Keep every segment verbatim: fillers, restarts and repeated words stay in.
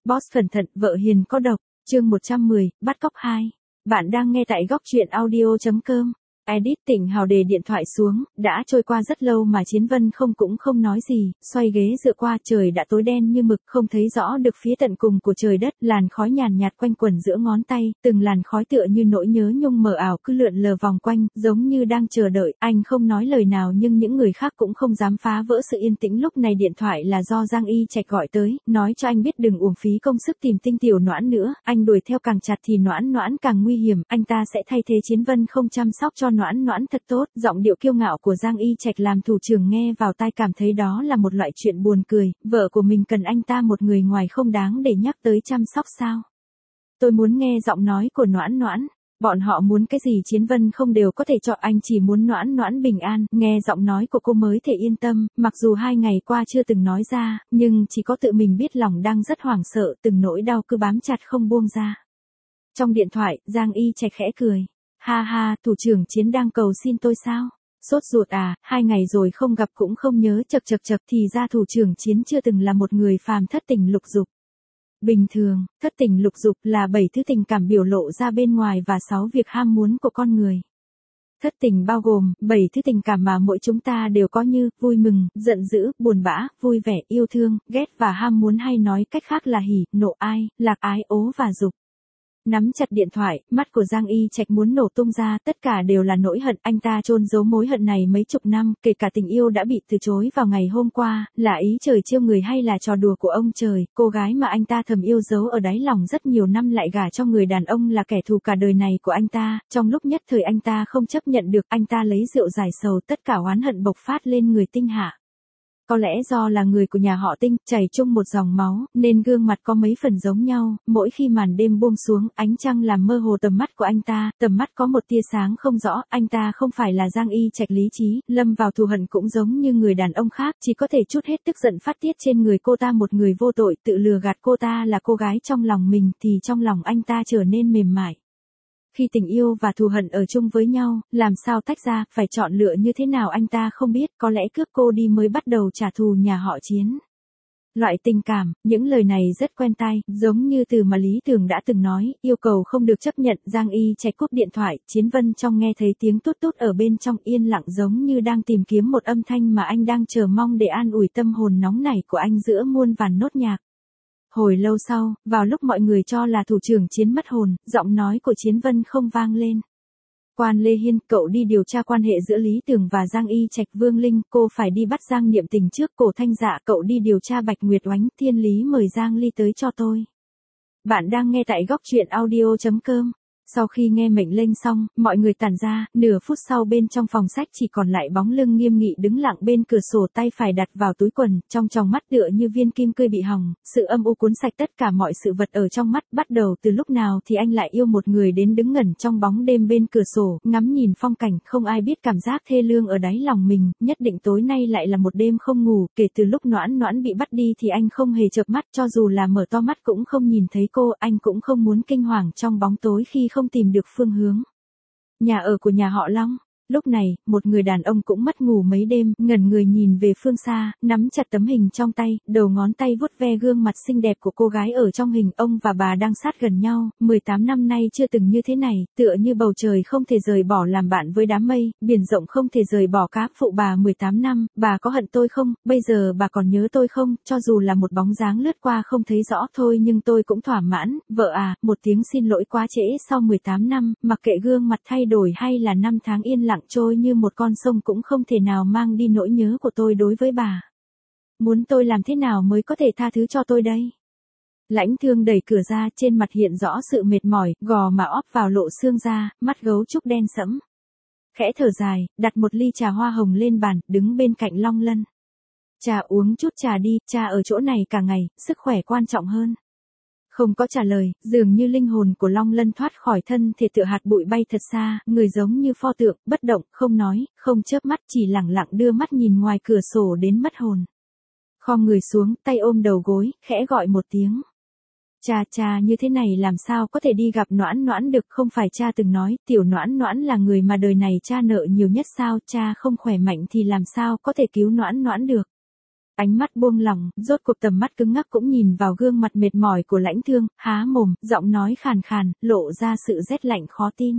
Boss cẩn thận, vợ hiền có độc, chương một trăm mười, bắt cóc hai. Bạn đang nghe tại góc truyện audio chấm com. Edit Tỉnh Hào để điện thoại xuống, đã trôi qua rất lâu mà Chiến Vân không cũng không nói gì, xoay ghế dựa qua, trời đã tối đen như mực, không thấy rõ được phía tận cùng của trời đất, làn khói nhàn nhạt quanh quẩn giữa ngón tay, từng làn khói tựa như nỗi nhớ nhung mờ ảo cứ lượn lờ vòng quanh, giống như đang chờ đợi. Anh không nói lời nào nhưng những người khác cũng không dám phá vỡ sự yên tĩnh. Lúc này điện thoại là do Giang Y Trạch gọi tới, nói cho anh biết đừng uổng phí công sức tìm Tinh Tiểu Noãn nữa, anh đuổi theo càng chặt thì Noãn Noãn càng nguy hiểm, anh ta sẽ thay thế Chiến Vân không chăm sóc cho Noãn Noãn thật tốt. Giọng điệu kiêu ngạo của Giang Y Trạch làm thủ trưởng nghe vào tai cảm thấy đó là một loại chuyện buồn cười, vợ của mình cần anh ta một người ngoài không đáng để nhắc tới chăm sóc sao? Tôi muốn nghe giọng nói của Noãn Noãn. Bọn họ muốn cái gì Chiến Vân không đều có thể cho, anh chỉ muốn Noãn Noãn bình an, nghe giọng nói của cô mới thể yên tâm, mặc dù hai ngày qua chưa từng nói ra, nhưng chỉ có tự mình biết lòng đang rất hoảng sợ, từng nỗi đau cứ bám chặt không buông ra. Trong điện thoại, Giang Y Trạch khẽ cười. Ha ha, thủ trưởng Chiến đang cầu xin tôi sao? Sốt ruột à, hai ngày rồi không gặp cũng không nhớ, chật chật chật thì ra thủ trưởng Chiến chưa từng là một người phàm thất tình lục dục. Bình thường, thất tình lục dục là bảy thứ tình cảm biểu lộ ra bên ngoài và sáu việc ham muốn của con người. Thất tình bao gồm bảy thứ tình cảm mà mỗi chúng ta đều có như vui mừng, giận dữ, buồn bã, vui vẻ, yêu thương, ghét và ham muốn, hay nói cách khác là hỉ, nộ, ai, lạc ái, ố và dục. Nắm chặt điện thoại, mắt của Giang Y Trạch muốn nổ tung ra, tất cả đều là nỗi hận, anh ta chôn giấu mối hận này mấy chục năm, kể cả tình yêu đã bị từ chối vào ngày hôm qua, là ý trời trêu người hay là trò đùa của ông trời, cô gái mà anh ta thầm yêu dấu ở đáy lòng rất nhiều năm lại gả cho người đàn ông là kẻ thù cả đời này của anh ta, trong lúc nhất thời anh ta không chấp nhận được, anh ta lấy rượu giải sầu, tất cả oán hận bộc phát lên người Tinh Hạ. Có lẽ do là người của nhà họ Tinh, chảy chung một dòng máu, nên gương mặt có mấy phần giống nhau, mỗi khi màn đêm buông xuống, ánh trăng làm mơ hồ tầm mắt của anh ta, tầm mắt có một tia sáng không rõ, anh ta không phải là Giang Y Trạch lý trí, lâm vào thù hận cũng giống như người đàn ông khác, chỉ có thể trút hết tức giận phát tiết trên người cô ta, một người vô tội, tự lừa gạt cô ta là cô gái trong lòng mình, thì trong lòng anh ta trở nên mềm mại. Khi tình yêu và thù hận ở chung với nhau, làm sao tách ra, phải chọn lựa như thế nào anh ta không biết, có lẽ cướp cô đi mới bắt đầu trả thù nhà họ Chiến. Loại tình cảm, những lời này rất quen tai, giống như từ mà Lý Tường đã từng nói, yêu cầu không được chấp nhận. Giang Y Trạch cúp điện thoại, Chiến Vân trong nghe thấy tiếng tút tút ở bên trong, yên lặng giống như đang tìm kiếm một âm thanh mà anh đang chờ mong để an ủi tâm hồn nóng nảy của anh giữa muôn vàn nốt nhạc. Hồi lâu sau, vào lúc mọi người cho là thủ trưởng Chiến mất hồn, giọng nói của Chiến Vân không vang lên. Quan Lê Hiên, cậu đi điều tra quan hệ giữa Lý Tường và Giang Y Trạch. Vương Linh, cô phải đi bắt Giang Niệm Tình trước. Cổ Thanh Dạ, cậu đi điều tra Bạch Nguyệt Oánh. Thiên Lý mời Giang Ly tới cho tôi. Bạn đang nghe tại góc truyện audio chấm com. Sau khi nghe mệnh lệnh xong, mọi người tản ra, nửa phút sau bên trong phòng sách chỉ còn lại bóng lưng nghiêm nghị đứng lặng bên cửa sổ, tay phải đặt vào túi quần, trong tròng mắt tựa như viên kim cươi bị hỏng, sự âm u cuốn sạch tất cả mọi sự vật ở trong mắt. Bắt đầu từ lúc nào thì anh lại yêu một người đến đứng ngẩn trong bóng đêm bên cửa sổ, ngắm nhìn phong cảnh, không ai biết cảm giác thê lương ở đáy lòng mình, nhất định tối nay lại là một đêm không ngủ, kể từ lúc Noãn Noãn bị bắt đi thì anh không hề chợp mắt, cho dù là mở to mắt cũng không nhìn thấy cô, anh cũng không muốn kinh hoàng trong bóng tối khi không tìm được phương hướng. Nhà ở của nhà họ Long. Lúc này, một người đàn ông cũng mất ngủ mấy đêm, ngẩn người nhìn về phương xa, nắm chặt tấm hình trong tay, đầu ngón tay vuốt ve gương mặt xinh đẹp của cô gái ở trong hình. Ông và bà đang sát gần nhau, mười tám năm nay chưa từng như thế này, tựa như bầu trời không thể rời bỏ làm bạn với đám mây, biển rộng không thể rời bỏ cá. Phụ bà mười tám năm, bà có hận tôi không, bây giờ bà còn nhớ tôi không, cho dù là một bóng dáng lướt qua không thấy rõ thôi nhưng tôi cũng thỏa mãn. Vợ à, một tiếng xin lỗi quá trễ sau mười tám năm, mặc kệ gương mặt thay đổi hay là năm tháng yên lặng trôi như một con sông cũng không thể nào mang đi nỗi nhớ của tôi đối với bà. Muốn tôi làm thế nào mới có thể tha thứ cho tôi đây? Lãnh Thương đẩy cửa ra, trên mặt hiện rõ sự mệt mỏi, gò mà óp vào lộ xương ra, mắt gấu trúc đen sẫm. Khẽ thở dài, đặt một ly trà hoa hồng lên bàn, đứng bên cạnh Long Lân. Trà uống chút trà đi, cha ở chỗ này cả ngày, sức khỏe quan trọng hơn. Không có trả lời, dường như linh hồn của Long Lân thoát khỏi thân thể tựa hạt bụi bay thật xa, người giống như pho tượng, bất động, không nói, không chớp mắt, chỉ lẳng lặng đưa mắt nhìn ngoài cửa sổ đến mất hồn. Khom người xuống, tay ôm đầu gối, khẽ gọi một tiếng. Cha cha, như thế này làm sao có thể đi gặp Noãn Noãn được, không phải cha từng nói, tiểu Noãn Noãn là người mà đời này cha nợ nhiều nhất sao, cha không khỏe mạnh thì làm sao có thể cứu Noãn Noãn được. Ánh mắt buông lỏng, rốt cuộc tầm mắt cứng ngắc cũng nhìn vào gương mặt mệt mỏi của Lãnh Thương, há mồm, giọng nói khàn khàn, lộ ra sự rét lạnh khó tin.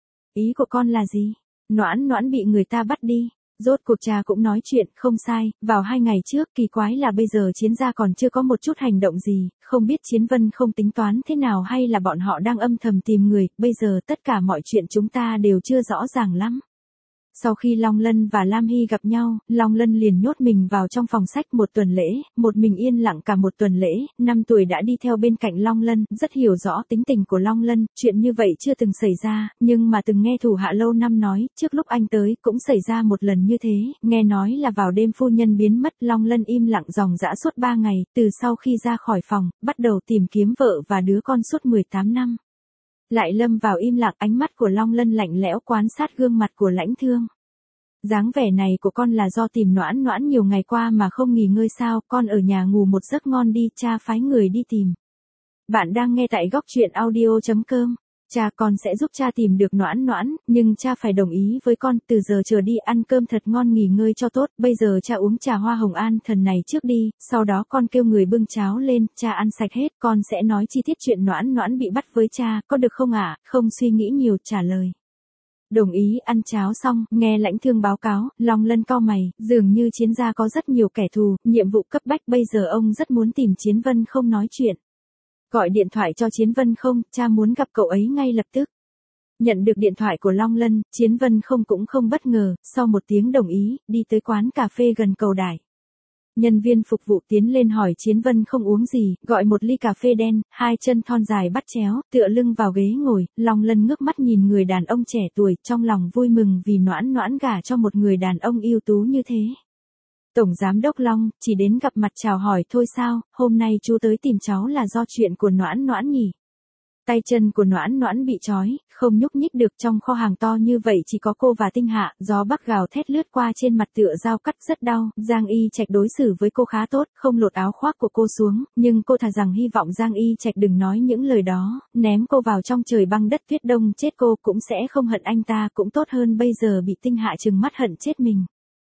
Ý của con là gì? Noãn Noãn bị người ta bắt đi. Rốt cuộc cha cũng nói chuyện, không sai, vào hai ngày trước, kỳ quái là bây giờ Chiến gia còn chưa có một chút hành động gì, không biết Chiến Vân không tính toán thế nào hay là bọn họ đang âm thầm tìm người, bây giờ tất cả mọi chuyện chúng ta đều chưa rõ ràng lắm. Sau khi Long Lân và Lam Hy gặp nhau, Long Lân liền nhốt mình vào trong phòng sách một tuần lễ, một mình yên lặng cả một tuần lễ, năm tuổi đã đi theo bên cạnh Long Lân, rất hiểu rõ tính tình của Long Lân, chuyện như vậy chưa từng xảy ra, nhưng mà từng nghe thủ hạ lâu năm nói, trước lúc anh tới cũng xảy ra một lần như thế, nghe nói là vào đêm phu nhân biến mất, Long Lân im lặng ròng rã suốt ba ngày, từ sau khi ra khỏi phòng, bắt đầu tìm kiếm vợ và đứa con suốt mười tám năm. Lại lâm vào im lặng, ánh mắt của Long Lân lạnh lẽo quan sát gương mặt của Lãnh Thương. Dáng vẻ này của con là do tìm Noãn Noãn nhiều ngày qua mà không nghỉ ngơi sao, con ở nhà ngủ một giấc ngon đi, cha phái người đi tìm. Bạn đang nghe tại góc truyện audio chấm com. Cha con sẽ giúp cha tìm được Noãn Noãn, nhưng cha phải đồng ý với con, từ giờ trở đi ăn cơm thật ngon nghỉ ngơi cho tốt, bây giờ cha uống trà hoa hồng an thần này trước đi, sau đó con kêu người bưng cháo lên, cha ăn sạch hết, con sẽ nói chi tiết chuyện Noãn Noãn bị bắt với cha, có được không ạ? À? Không suy nghĩ nhiều trả lời. Đồng ý. Ăn cháo xong, nghe Lãnh Thương báo cáo, Long Lân cau mày, dường như Chiến gia có rất nhiều kẻ thù, nhiệm vụ cấp bách, bây giờ ông rất muốn tìm Chiến Vân không nói chuyện. Gọi điện thoại cho Chiến Vân không, cha muốn gặp cậu ấy ngay lập tức. Nhận được điện thoại của Long Lân, Chiến Vân không cũng không bất ngờ, sau một tiếng đồng ý, đi tới quán cà phê gần cầu đài. Nhân viên phục vụ tiến lên hỏi Chiến Vân không uống gì, gọi một ly cà phê đen, hai chân thon dài bắt chéo, tựa lưng vào ghế ngồi, Long Lân ngước mắt nhìn người đàn ông trẻ tuổi, trong lòng vui mừng vì Noãn Noãn gả cho một người đàn ông ưu tú như thế. Tổng giám đốc Long, chỉ đến gặp mặt chào hỏi thôi sao, hôm nay chú tới tìm cháu là do chuyện của Noãn Noãn nhỉ? Tay chân của Noãn Noãn bị trói, không nhúc nhích được, trong kho hàng to như vậy chỉ có cô và Tinh Hạ, gió bắc gào thét lướt qua trên mặt tựa dao cắt rất đau, Giang Y Trạch đối xử với cô khá tốt, không lột áo khoác của cô xuống, nhưng cô thà rằng hy vọng Giang Y Trạch đừng nói những lời đó, ném cô vào trong trời băng đất tuyết đông chết cô cũng sẽ không hận anh ta, cũng tốt hơn bây giờ bị Tinh Hạ trừng mắt hận chết mình.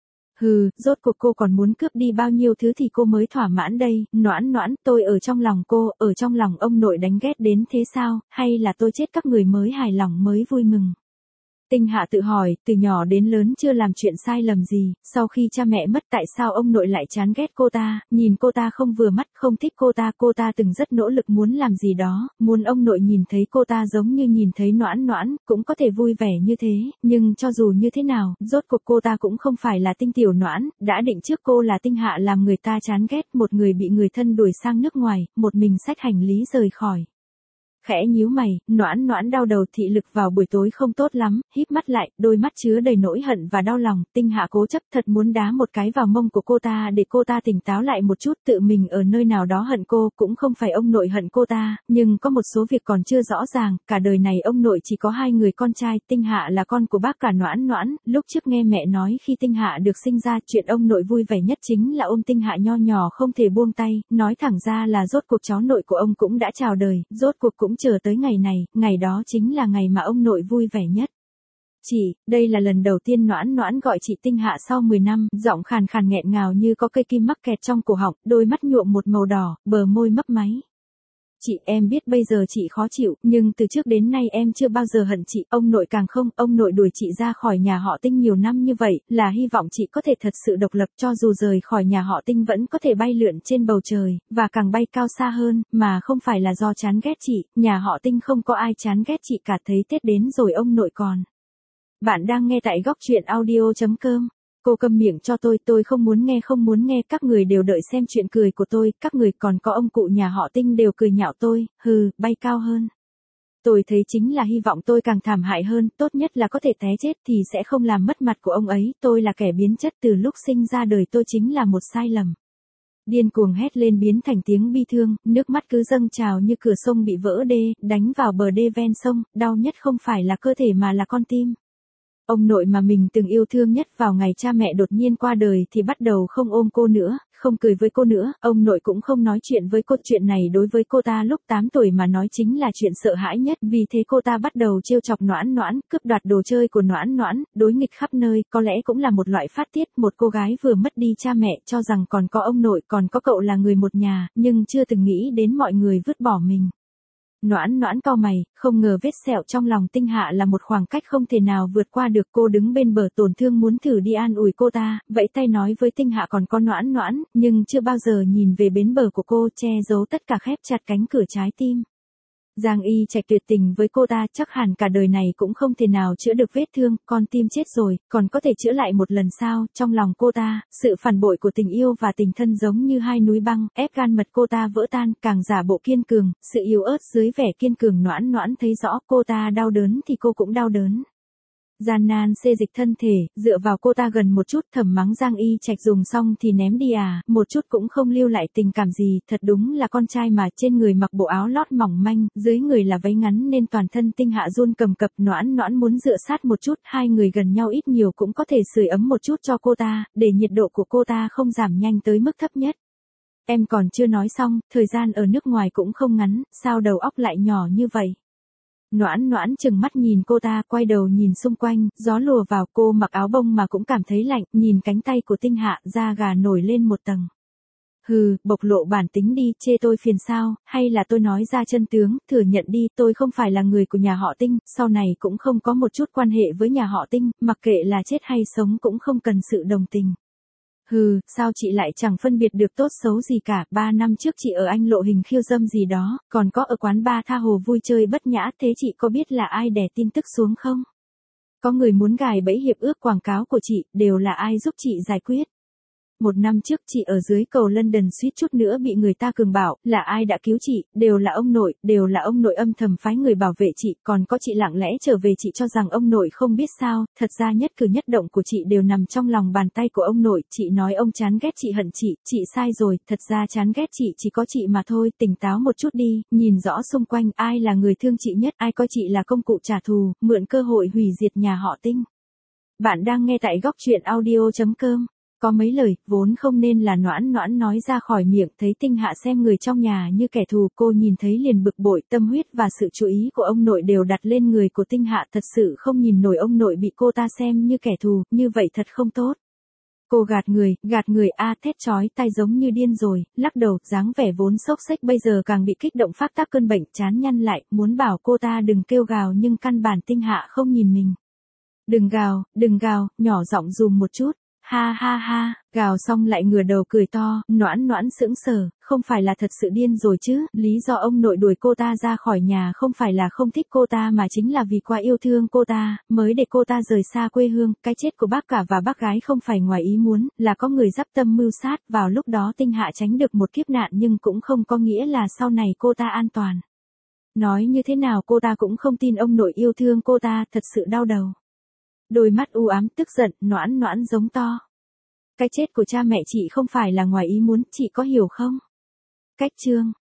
Hừ, rốt cuộc cô còn muốn cướp đi bao nhiêu thứ thì cô mới thỏa mãn đây, Noãn Noãn, tôi ở trong lòng cô, ở trong lòng ông nội đánh ghét đến thế sao, hay là tôi chết các người mới hài lòng mới vui mừng. Tinh Hạ tự hỏi, từ nhỏ đến lớn chưa làm chuyện sai lầm gì, sau khi cha mẹ mất tại sao ông nội lại chán ghét cô ta, nhìn cô ta không vừa mắt, không thích cô ta, cô ta từng rất nỗ lực muốn làm gì đó, muốn ông nội nhìn thấy cô ta giống như nhìn thấy Noãn Noãn, cũng có thể vui vẻ như thế, nhưng cho dù như thế nào, rốt cuộc cô ta cũng không phải là Tinh tiểu Noãn, đã định trước cô là Tinh Hạ làm người ta chán ghét, một người bị người thân đuổi sang nước ngoài, một mình xách hành lý rời khỏi. Khẽ nhíu mày, Noãn Noãn đau đầu, thị lực vào buổi tối không tốt lắm, híp mắt lại, đôi mắt chứa đầy nỗi hận và đau lòng, Tinh Hạ cố chấp thật muốn đá một cái vào mông của cô ta để cô ta tỉnh táo lại một chút, tự mình ở nơi nào đó hận cô, cũng không phải ông nội hận cô ta, nhưng có một số việc còn chưa rõ ràng, cả đời này ông nội chỉ có hai người con trai, Tinh Hạ là con của bác cả Noãn Noãn, lúc trước nghe mẹ nói khi Tinh Hạ được sinh ra, chuyện ông nội vui vẻ nhất chính là ôm Tinh Hạ nho nhỏ không thể buông tay, nói thẳng ra là rốt cuộc cháu nội của ông cũng đã chào đời, rốt cuộc cũng chờ tới ngày này, ngày đó chính là ngày mà ông nội vui vẻ nhất. Chị, đây là lần đầu tiên Noãn Noãn gọi chị Tinh Hạ sau mười năm, giọng khàn khàn nghẹn ngào như có cây kim mắc kẹt trong cổ họng, đôi mắt nhuộm một màu đỏ, bờ môi mấp máy. Chị, em biết bây giờ chị khó chịu, nhưng từ trước đến nay em chưa bao giờ hận chị, ông nội càng không, ông nội đuổi chị ra khỏi nhà họ Tinh nhiều năm như vậy, là hy vọng chị có thể thật sự độc lập, cho dù rời khỏi nhà họ Tinh vẫn có thể bay lượn trên bầu trời, và càng bay cao xa hơn, mà không phải là do chán ghét chị, nhà họ Tinh không có ai chán ghét chị cả, thấy Tết đến rồi ông nội còn. Bạn đang nghe tại góc truyện audio chấm com. Cô câm miệng cho tôi, tôi không muốn nghe không muốn nghe, các người đều đợi xem chuyện cười của tôi, các người còn có ông cụ nhà họ Tinh đều cười nhạo tôi, hừ, bay cao hơn. Tôi thấy chính là hy vọng tôi càng thảm hại hơn, tốt nhất là có thể té chết thì sẽ không làm mất mặt của ông ấy, tôi là kẻ biến chất từ lúc sinh ra đời tôi chính là một sai lầm. Điên cuồng hét lên biến thành tiếng bi thương, nước mắt cứ dâng trào như cửa sông bị vỡ đê, đánh vào bờ đê ven sông, đau nhất không phải là cơ thể mà là con tim. Ông nội mà mình từng yêu thương nhất vào ngày cha mẹ đột nhiên qua đời thì bắt đầu không ôm cô nữa, không cười với cô nữa, ông nội cũng không nói chuyện với cô. Chuyện này đối với cô ta lúc tám tuổi mà nói chính là chuyện sợ hãi nhất, vì thế cô ta bắt đầu trêu chọc Noãn Noãn, cướp đoạt đồ chơi của Noãn Noãn, đối nghịch khắp nơi, có lẽ cũng là một loại phát tiết. Một cô gái vừa mất đi cha mẹ, cho rằng còn có ông nội, còn có cậu là người một nhà, nhưng chưa từng nghĩ đến mọi người vứt bỏ mình. Noãn Noãn cau mày, không ngờ vết sẹo trong lòng Tinh Hạ là một khoảng cách không thể nào vượt qua được. Cô đứng bên bờ tổn thương muốn thử đi an ủi cô ta, vẫy tay nói với Tinh Hạ còn có Noãn Noãn, nhưng chưa bao giờ nhìn về bến bờ của cô, che giấu tất cả, khép chặt cánh cửa trái tim. Giang Y Trạch tuyệt tình với cô ta, chắc hẳn cả đời này cũng không thể nào chữa được vết thương, con tim chết rồi, còn có thể chữa lại một lần sao? Trong lòng cô ta, sự phản bội của tình yêu và tình thân giống như hai núi băng, ép gan mật cô ta vỡ tan, càng giả bộ kiên cường, sự yếu ớt dưới vẻ kiên cường. Noãn Noãn thấy rõ cô ta đau đớn thì cô cũng đau đớn. Gian nan xê dịch thân thể, dựa vào cô ta gần một chút, thầm mắng Giang Y Trạch dùng xong thì ném đi à, một chút cũng không lưu lại tình cảm gì, thật đúng là con trai mà. Trên người mặc bộ áo lót mỏng manh, dưới người là váy ngắn nên toàn thân Tinh Hạ run cầm cập. Noãn Noãn muốn dựa sát một chút, hai người gần nhau ít nhiều cũng có thể sưởi ấm một chút cho cô ta, để nhiệt độ của cô ta không giảm nhanh tới mức thấp nhất. Em còn chưa nói xong, thời gian ở nước ngoài cũng không ngắn, sao đầu óc lại nhỏ như vậy? Noãn Noãn chừng mắt nhìn cô ta, quay đầu nhìn xung quanh, gió lùa vào, cô mặc áo bông mà cũng cảm thấy lạnh, nhìn cánh tay của Tinh Hạ, da gà nổi lên một tầng. Hừ, bộc lộ bản tính đi, chê tôi phiền sao, hay là tôi nói ra chân tướng, thừa nhận đi, tôi không phải là người của nhà họ Tinh, sau này cũng không có một chút quan hệ với nhà họ Tinh, mặc kệ là chết hay sống cũng không cần sự đồng tình. Hừ, sao chị lại chẳng phân biệt được tốt xấu gì cả, ba năm trước chị ở Anh Lộ hình khiêu dâm gì đó, còn có ở quán bar tha hồ vui chơi bất nhã, thế chị có biết là ai đè tin tức xuống không? Có người muốn gài bẫy hiệp ước quảng cáo của chị, đều là ai giúp chị giải quyết? Một năm trước chị ở dưới cầu London suýt chút nữa bị người ta cường bảo, là ai đã cứu chị, đều là ông nội, đều là ông nội âm thầm phái người bảo vệ chị, còn có chị lặng lẽ trở về, chị cho rằng ông nội không biết sao, thật ra nhất cử nhất động của chị đều nằm trong lòng bàn tay của ông nội, chị nói ông chán ghét chị, hận chị, chị sai rồi, thật ra chán ghét chị chỉ có chị mà thôi, tỉnh táo một chút đi, nhìn rõ xung quanh, ai là người thương chị nhất, ai coi chị là công cụ trả thù, mượn cơ hội hủy diệt nhà họ Tinh. Bạn đang nghe tại góc truyện audio chấm com. Có mấy lời, vốn không nên là Noãn Noãn nói ra khỏi miệng, thấy Tinh Hạ xem người trong nhà như kẻ thù, cô nhìn thấy liền bực bội, tâm huyết và sự chú ý của ông nội đều đặt lên người của Tinh Hạ, thật sự không nhìn nổi ông nội bị cô ta xem như kẻ thù, như vậy thật không tốt. Cô gạt người, gạt người a thét chói tai giống như điên rồi, lắc đầu, dáng vẻ vốn xốc xếch bây giờ càng bị kích động phát tác cơn bệnh, chán nhăn lại, muốn bảo cô ta đừng kêu gào nhưng căn bản Tinh Hạ không nhìn mình. Đừng gào, đừng gào, nhỏ giọng dùm một chút. Ha ha ha, gào xong lại ngửa đầu cười to, Noãn Noãn sững sờ, không phải là thật sự điên rồi chứ, lý do ông nội đuổi cô ta ra khỏi nhà không phải là không thích cô ta mà chính là vì quá yêu thương cô ta, mới để cô ta rời xa quê hương, cái chết của bác cả và bác gái không phải ngoài ý muốn, là có người dắp tâm mưu sát, vào lúc đó Tinh Hạ tránh được một kiếp nạn nhưng cũng không có nghĩa là sau này cô ta an toàn. Nói như thế nào cô ta cũng không tin ông nội yêu thương cô ta, thật sự đau đầu. Đôi mắt u ám tức giận, Noãn Noãn giống to. Cái chết của cha mẹ chị không phải là ngoài ý muốn, chị có hiểu không? Cách chương